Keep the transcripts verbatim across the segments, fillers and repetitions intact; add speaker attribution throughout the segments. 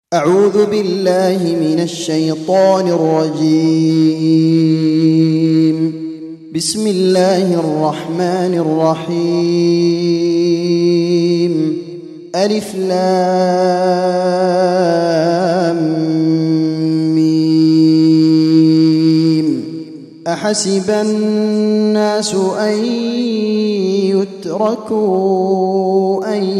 Speaker 1: أعوذ بالله من الشيطان الرجيم. بسم الله الرحمن الرحيم. ألف لام ميم. أحسب الناس أن يتركوا أن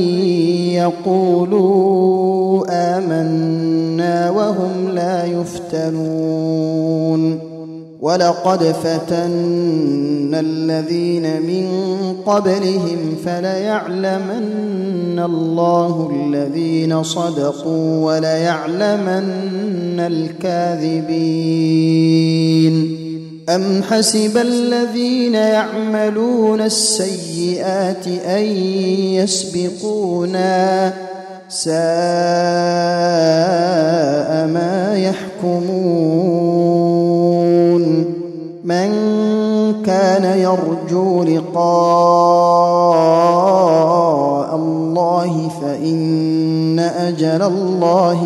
Speaker 1: يقولوا آمنا وهم لا يفتنون. ولقد فتنا الذين من قبلهم فليعلمن الله الذين صدقوا وليعلمن الكاذبين. أم حسب الذين يعملون السيئات أن يسبقونا ساء ما يحكمون. من كان يرجو لقاء الله فإن أجل الله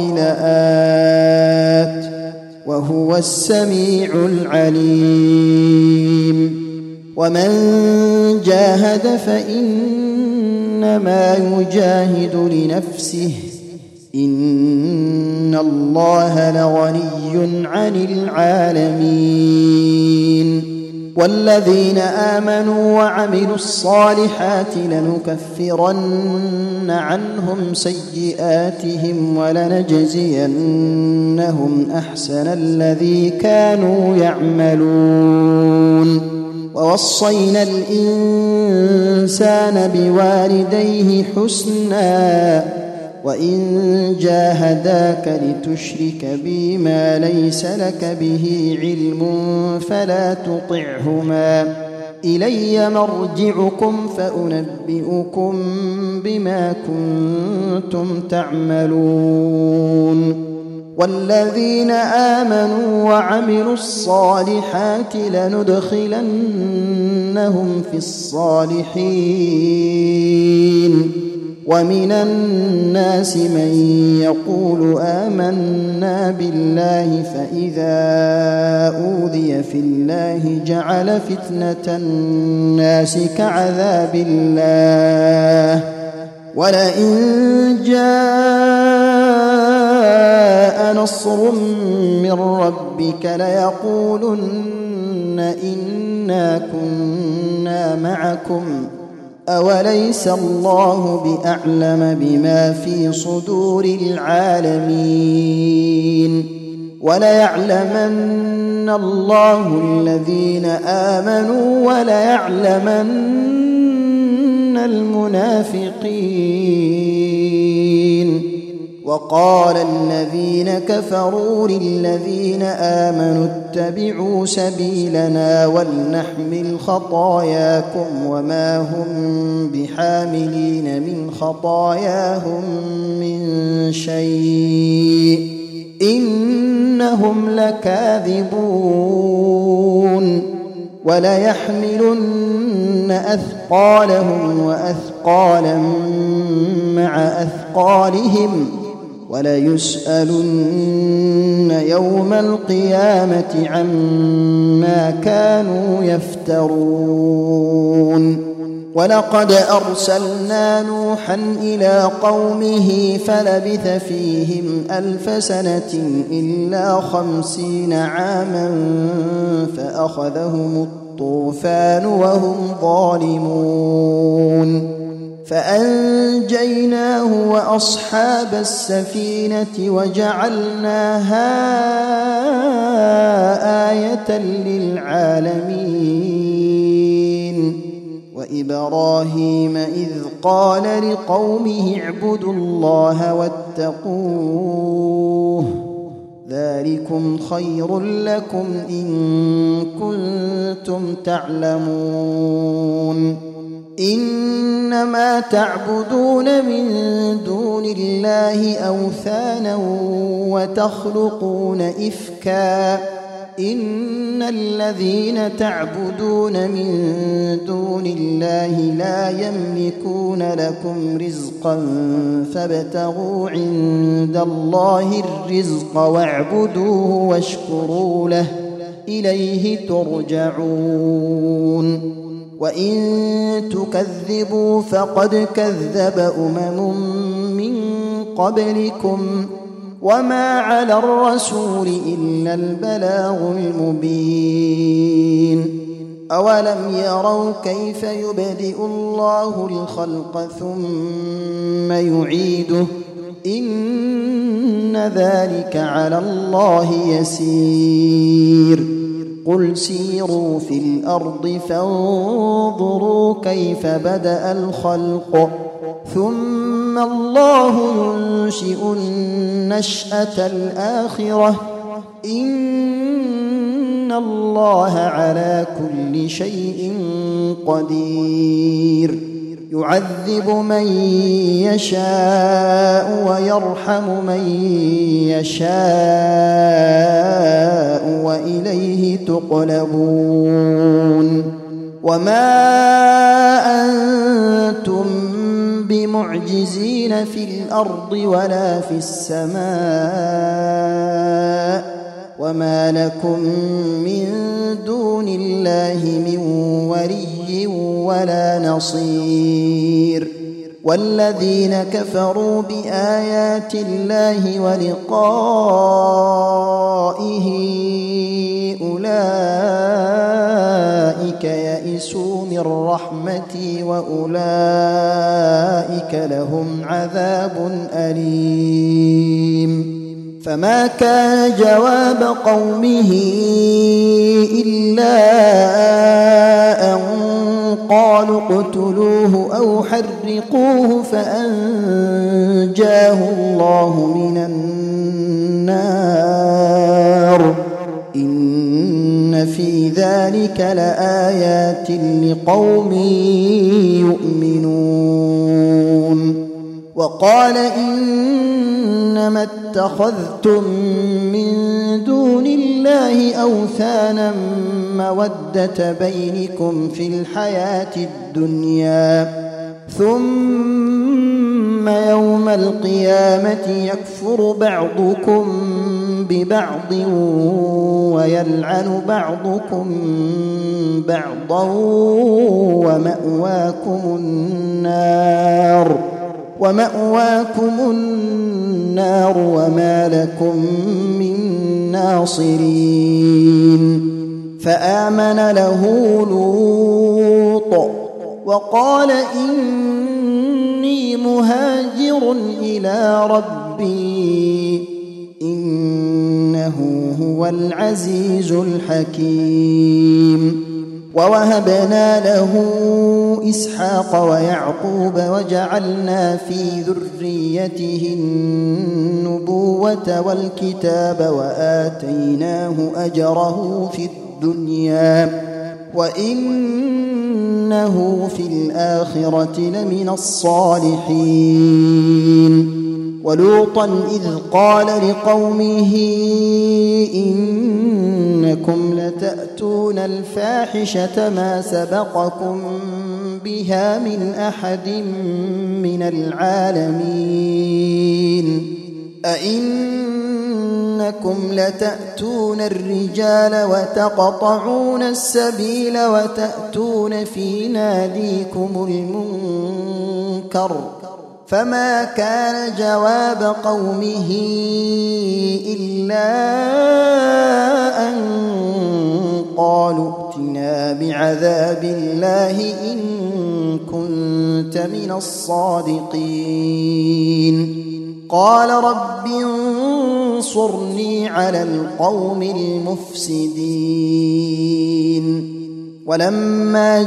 Speaker 1: لآت وهو السميع العليم. ومن جاهد فإنما يجاهد لنفسه إن الله لغني عن العالمين. والذين آمنوا وعملوا الصالحات لنكفرن عنهم سيئاتهم ولنجزينهم أحسن الذي كانوا يعملون. ووصينا الإنسان بوالديه حسنا وإن جاهداك لتشرك بي ما ليس لك به علم فلا تطعهما إلي مرجعكم فأنبئكم بما كنتم تعملون. والذين آمنوا وعملوا الصالحات لندخلنهم في الصالحين. ومن الناس من يقول آمنا بالله فإذا أوذي في الله جعل فتنة الناس كعذاب الله ولئن جاء نصر من ربك ليقولن إنا كنا معكم أوليس الله بأعلم بما في صدور العالمين. وليعلمن الله الذين آمنوا وليعلمن المنافقين. وقال الذين كفروا للذين آمنوا اتبعوا سبيلنا ولنحمل خطاياكم وما هم بحاملين من خطاياهم من شيء إنهم لكاذبون. وليحملن أثقالهم وأثقالا مع أثقالهم وليسألن يوم القيامة عما كانوا يفترون. ولقد أرسلنا نوحا إلى قومه فلبث فيهم ألف سنة إلا خمسين عاما فأخذهم الطوفان وهم ظالمون. فأنجيناه وأصحاب السفينة وجعلناها آية للعالمين. وإبراهيم إذ قال لقومه اعبدوا الله واتقوه ذلكم خير لكم إن كنتم تعلمون. إنما تعبدون من دون الله أوثانا وتخلقون إفكا إن الذين تعبدون من دون الله لا يملكون لكم رزقا فابتغوا عند الله الرزق واعبدوه واشكروا له إليه ترجعون وإن تكذبوا فقد كذب أمم من قبلكم وما على الرسول إلا البلاغ المبين أولم يروا كيف يبدئ الله الخلق ثم يعيده إن ذلك على الله يسير قل سيروا في الأرض فانظروا كيف بدأ الخلق ثم الله ينشئ النشأة الآخرة إن الله على كل شيء قدير يعذب من يشاء ويرحم من يشاء وإليه تقلبون وما أنتم بمعجزين في الأرض ولا في السماء وما لكم من دون الله من ولي ولا نصير والذين كفروا بآيات الله ولقائه أولئك يئسوا من رحمتي وأولئك لهم عذاب أليم فما كان جواب قومه إلا أن قالوا اقتلوه أو حرقوه فأنجاه الله من النار إن في ذلك لآيات لقوم يؤمنون وقال إنما اتخذتم من دون الله أوثانا مودة بينكم في الحياة الدنيا ثم يوم القيامة يكفر بعضكم ببعض ويلعن بعضكم بعضا ومأواكم النار ومأواكم النار وما لكم من ناصرين فآمن له لوط وقال إني مهاجر إلى ربي إنه هو العزيز الحكيم ووهبنا له إسحاق ويعقوب وجعلنا في ذريته النبوة والكتاب وآتيناه أجره في الدنيا وإنه في الآخرة لمن الصالحين ولوطا إذ قال لقومه إنكم لتأتون الفاحشة ما سبقكم بها من أحد من العالمين أئنكم لتأتون الرجال وتقطعون السبيل وتأتون في ناديكم المنكر فما كان جواب قومه إلا أن قالوا ائتنا بعذاب الله إن كنت من الصادقين قال رب انصرني على القوم المفسدين ولما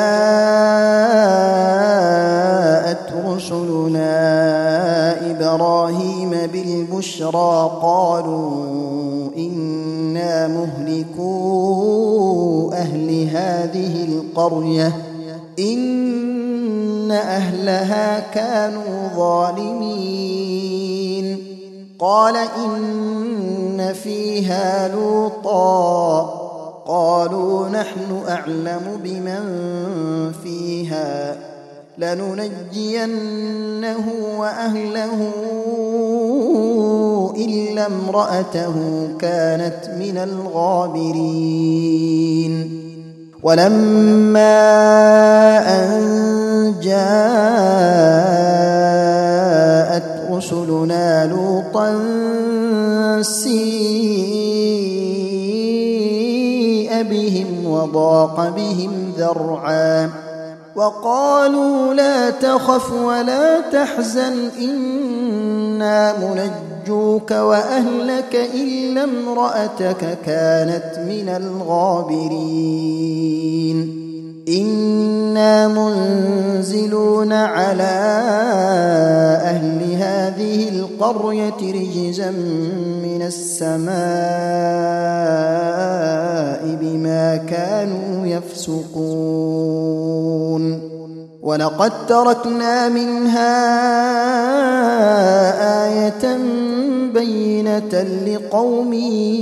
Speaker 1: جاءت رسلنا إبراهيم بالبشرى قالوا إنا مهلكو أهل هذه القرية إن أهلها كانوا ظالمين قال إن فيها لوطا قالوا نحن أعلم بمن فيها لننجينه وأهله إلا امرأته كانت من الغابرين ولما أن جاءت رسلنا لوطا سيء بهم وضاق بهم ذرعا وقالوا لا تخف ولا تحزن إنا منجوك وأهلك إلا امرأتك كانت من الغابرين إنا منزلون على أهل هذه القرية رجزا من السماء بما كانوا يفسقون ولقد تركنا منها آية بينة لقوم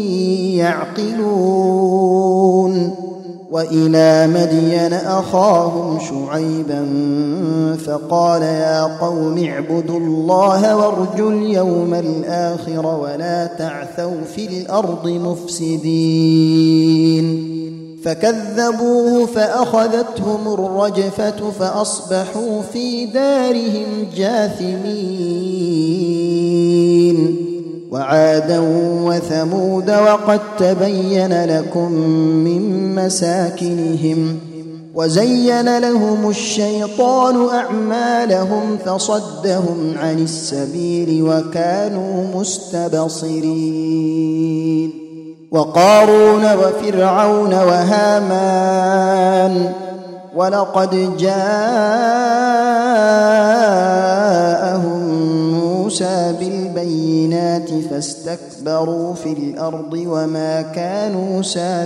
Speaker 1: يعقلون وإلى مدين أخاهم شعيبا فقال يا قوم اعبدوا الله وارجوا اليوم الآخر ولا تعثوا في الأرض مفسدين فكذبوه فأخذتهم الرجفة فأصبحوا في دارهم جاثمين وعادا وثمود وقد تبين لكم من مساكنهم وزين لهم الشيطان أعمالهم فصدهم عن السبيل وكانوا مستبصرين وقارون وفرعون وهامان ولقد جاءهم موسى بالبينات فاستكبروا في الأرض وما كانوا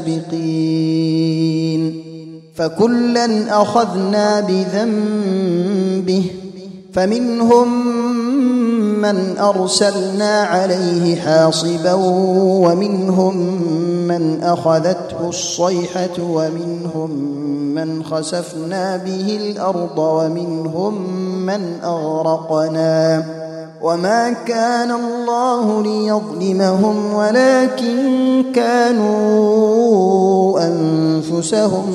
Speaker 1: سابقين فكلا أخذنا بذنبه فمنهم من أرسلنا عليه حاصبا ومنهم من أخذته الصيحة ومنهم من خسفنا به الأرض ومنهم من أغرقنا وما كان الله ليظلمهم ولكن كانوا أنفسهم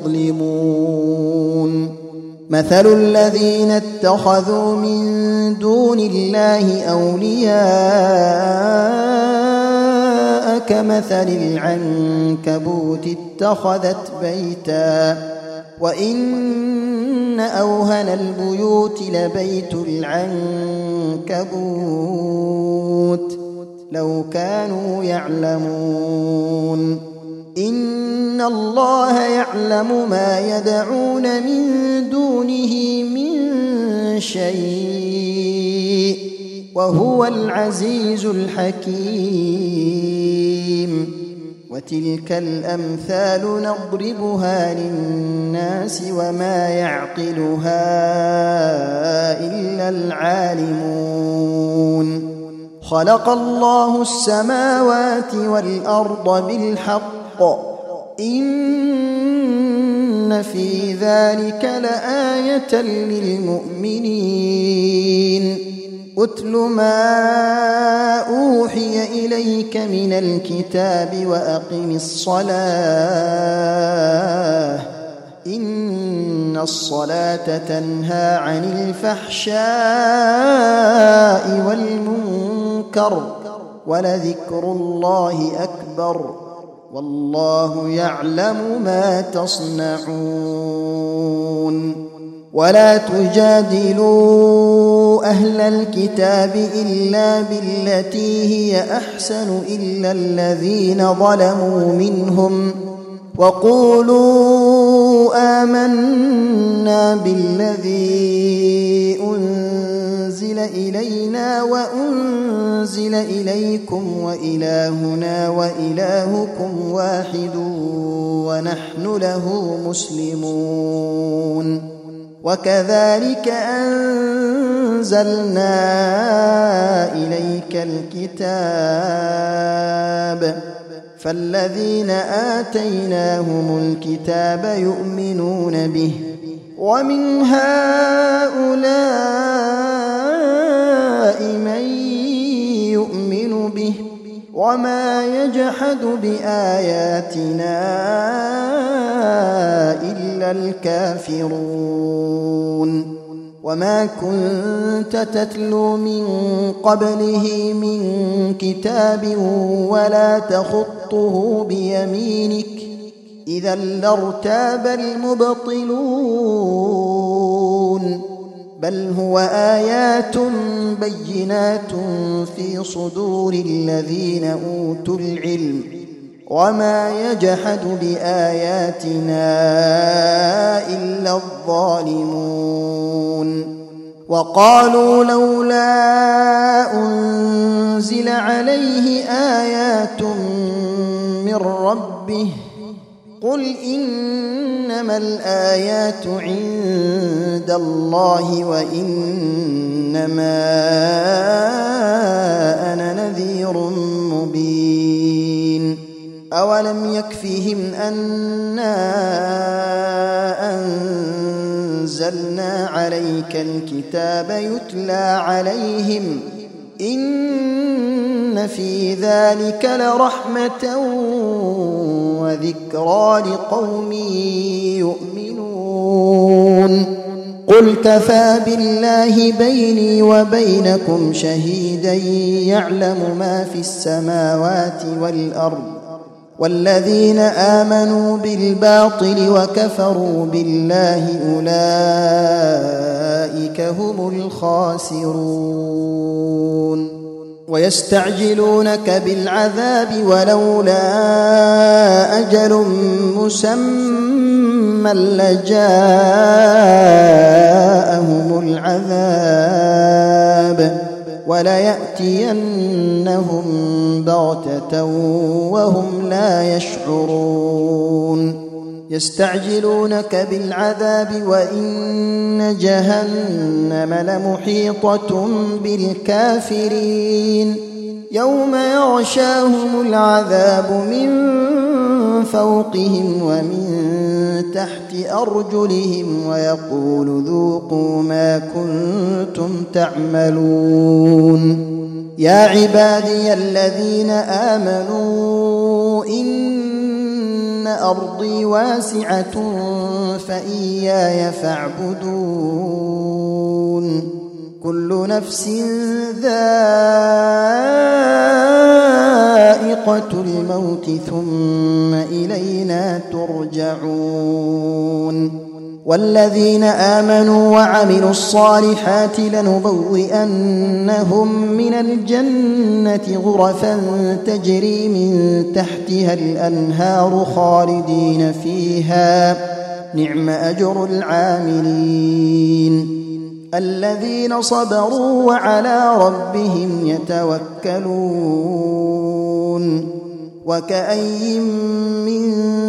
Speaker 1: يظلمون مثل الذين اتخذوا من دون الله أولياء كمثل العنكبوت اتخذت بيتا وإن أوهن البيوت لبيت العنكبوت لو كانوا يعلمون إن الله يعلم ما يدعون من دونه من شيء وهو العزيز الحكيم وتلك الأمثال نضربها للناس وما يعقلها إلا العالمون خلق الله السماوات والأرض بالحق إن في ذلك لآية للمؤمنين أتل ما أوحي إليك من الكتاب وأقم الصلاة إن الصلاة تنهى عن الفحشاء والمنكر ولذكر الله أكبر والله يعلم ما تصنعون ولا تجادلوا أهل الكتاب إلا بالتي هي أحسن إلا الذين ظلموا منهم وقولوا آمنا بالذي أنزل إلينا وأنزل إليكم وإلهنا وإلهكم واحد ونحن له مسلمون وكذلك أنزلنا إليك الكتاب فالذين آتيناهم الكتاب يؤمنون به ومن هؤلاء من يؤمن به وما يجحد بآياتنا إلا الكافرون وما كنت تتلو من قبله من كتاب ولا تخطه بيمينك إذا لارتاب المبطلون بل هو آيات بينات في صدور الذين أوتوا العلم وما يجحد بآياتنا إلا الظالمون وقالوا لولا أنزل عليه آيات من ربه قل إنما الآيات عند الله وإنما أنا نذير مبين أولم يكفهم أنا أنزلنا عليك الكتاب يتلى عليهم إن في ذلك لرحمة وذكرى لقوم يؤمنون قل كفى بالله بيني وبينكم شهيدا يعلم ما في السماوات والأرض والذين آمنوا بالباطل وكفروا بالله أولئك هم الخاسرون ويستعجلونك بالعذاب ولولا أجل مسمى لجاءهم العذاب وليأتينهم بغتة وهم لا يشعرون يستعجلونك بالعذاب وإن جهنم لمحيطة بالكافرين يوم يغشاهم العذاب من فوقهم ومن تحت أرجلهم ويقول ذوقوا ما كنتم تعملون يا عبادي الذين آمنوا إن أرضي واسعة فإياي فاعبدون كل نفس ذائقة الموت ثم إلينا ترجعون والذين آمنوا وعملوا الصالحات لنبوئنهم من الجنة غرفا تجري من تحتها الأنهار خالدين فيها نعم أجر العاملين الذين صبروا وعلى ربهم يتوكلون وكأي من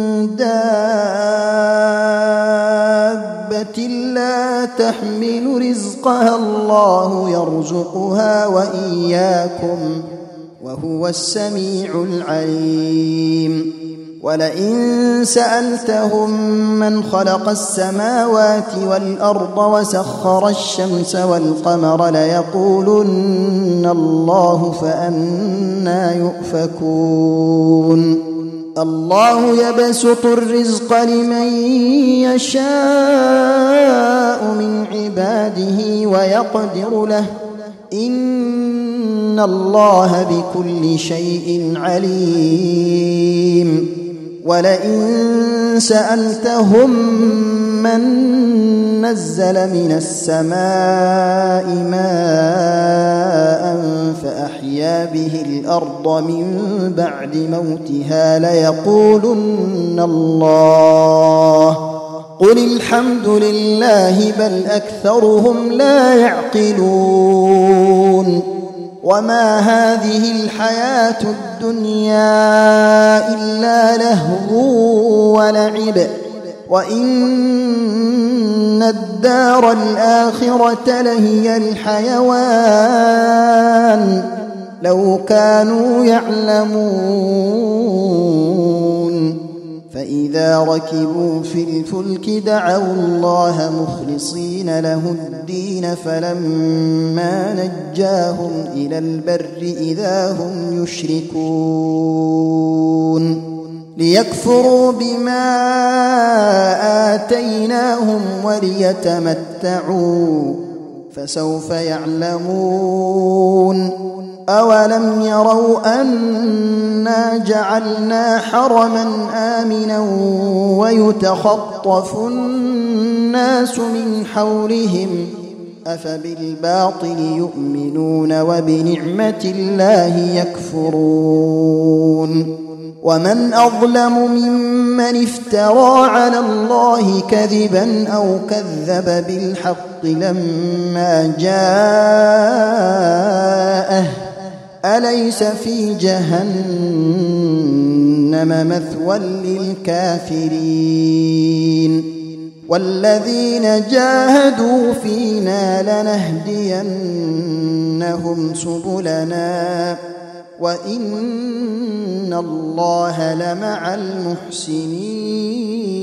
Speaker 1: دابة لا تحمل رزقها الله يرزقها وإياكم وهو السميع العليم ولئن سألتهم من خلق السماوات والأرض وسخر الشمس والقمر ليقولن الله فأنى يؤفكون الله يبسط الرزق لمن يشاء من عباده ويقدر له إن الله بكل شيء عليم ولئن سألتهم من نزل من السماء ماء فأحيا به الأرض من بعد موتها ليقولن الله قل الحمد لله بل أكثرهم لا يعقلون وما هذه الحياة الدنيا إلا لهو ولعب وإن الدار الآخرة لهي الحيوان لو كانوا يعلمون فإذا ركبوا في الفلك دعوا الله مخلصين له الدين فلما نجاهم إلى البر إذا هم يشركون ليكفروا بما آتيناهم وليتمتعوا فسوف يعلمون أولم يروا أنا جعلنا حرما آمنا ويتخطف الناس من حولهم أفبالباطل يؤمنون وبنعمة الله يكفرون ومن أظلم ممن افترى على الله كذبا أو كذب بالحق لما جاءه أليس في جهنم مثوى للكافرين والذين جاهدوا فينا لنهدينهم سبلنا وإن الله لمع المحسنين